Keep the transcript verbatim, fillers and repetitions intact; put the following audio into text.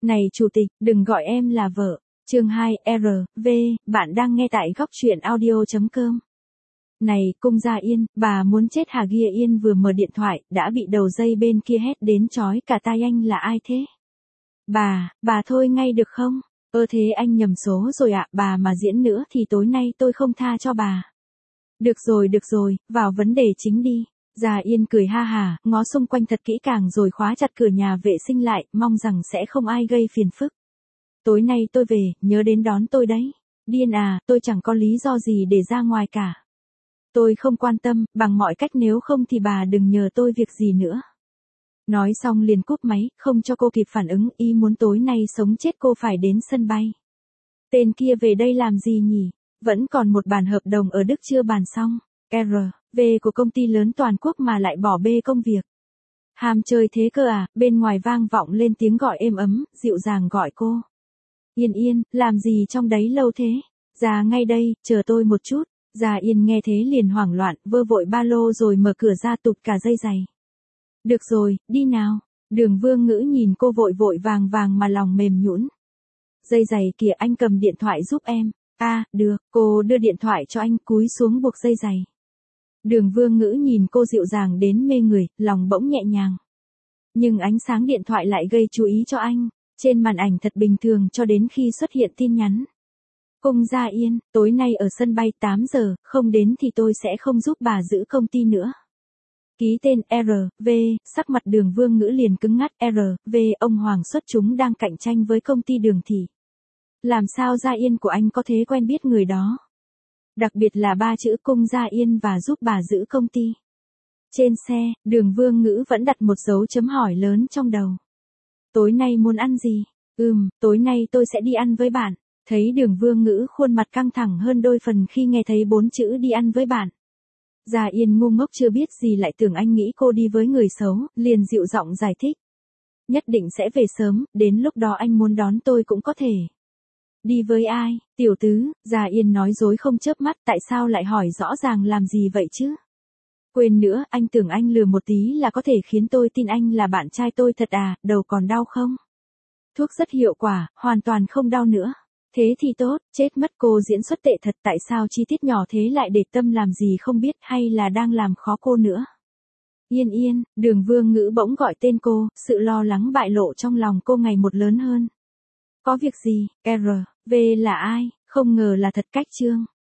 Này chủ tịch, đừng gọi em là vợ. Chương hai, R, V, bạn đang nghe tại góc truyện audio chấm com. Này, Cung Gia Yên, bà muốn chết hả? Gia Yên vừa mở điện thoại, đã bị đầu dây bên kia hét đến chói cả tai. Anh là ai thế? Bà, bà thôi ngay được không? Ơ thế anh nhầm số rồi ạ, bà mà diễn nữa thì tối nay tôi không tha cho bà. Được rồi, được rồi, vào vấn đề chính đi. Gia Yên cười ha hả, ngó xung quanh thật kỹ càng rồi khóa chặt cửa nhà vệ sinh lại, mong rằng sẽ không ai gây phiền phức. Tối nay tôi về, nhớ đến đón tôi đấy. Điên à, tôi chẳng có lý do gì để ra ngoài cả. Tôi không quan tâm, bằng mọi cách, nếu không thì bà đừng nhờ tôi việc gì nữa. Nói xong liền cúp máy, không cho cô kịp phản ứng, ý muốn tối nay sống chết cô phải đến sân bay. Tên kia về đây làm gì nhỉ? Vẫn còn một bản hợp đồng ở Đức chưa bàn xong. R, V của công ty lớn toàn quốc mà lại bỏ bê công việc. Ham chơi thế cơ à? Bên ngoài vang vọng lên tiếng gọi êm ấm, dịu dàng gọi cô. Yên Yên, làm gì trong đấy lâu thế? Ra ngay đây, chờ tôi một chút. Gia Yên nghe thế liền hoảng loạn, vơ vội ba lô rồi mở cửa ra tụt cả dây giày. Được rồi, đi nào. Đường Vương Ngữ nhìn cô vội vội vàng vàng mà lòng mềm nhũn. Dây giày kìa, anh cầm điện thoại giúp em. À, được, cô đưa điện thoại cho anh, cúi xuống buộc dây giày. Đường Vương Ngữ nhìn cô dịu dàng đến mê người, lòng bỗng nhẹ nhàng. Nhưng ánh sáng điện thoại lại gây chú ý cho anh. Trên màn ảnh thật bình thường cho đến khi xuất hiện tin nhắn. Cung Gia Yên, tối nay ở sân bay tám giờ, không đến thì tôi sẽ không giúp bà giữ công ty nữa. Ký tên R, V, sắc mặt Đường Vương Ngữ liền cứng ngắt. R, V, ông Hoàng xuất chúng đang cạnh tranh với công ty Đường Thị. Làm sao Gia Yên của anh có thể quen biết người đó? Đặc biệt là ba chữ Cung Gia Yên và giúp bà giữ công ty. Trên xe, Đường Vương Ngữ vẫn đặt một dấu chấm hỏi lớn trong đầu. Tối nay muốn ăn gì? Ừm, tối nay tôi sẽ đi ăn với bạn. Thấy Đường Vương Ngữ khuôn mặt căng thẳng hơn đôi phần khi nghe thấy bốn chữ đi ăn với bạn. Gia Yên ngu ngốc chưa biết gì lại tưởng anh nghĩ cô đi với người xấu, liền dịu giọng giải thích. Nhất định sẽ về sớm, đến lúc đó anh muốn đón tôi cũng có thể. Đi với ai? Tiểu tứ, Gia Yên nói dối không chớp mắt, tại sao lại hỏi rõ ràng làm gì vậy chứ? Quên nữa, anh tưởng anh lừa một tí là có thể khiến tôi tin anh là bạn trai tôi thật à, đầu còn đau không? Thuốc rất hiệu quả, hoàn toàn không đau nữa. Thế thì tốt, chết mất, cô diễn xuất tệ thật, tại sao chi tiết nhỏ thế lại để tâm làm gì không biết, hay là đang làm khó cô nữa? Yên Yên, Đường Vương Ngữ bỗng gọi tên cô, sự lo lắng bại lộ trong lòng cô ngày một lớn hơn. Có việc gì? R, V là ai? Không ngờ là thật cách Trương.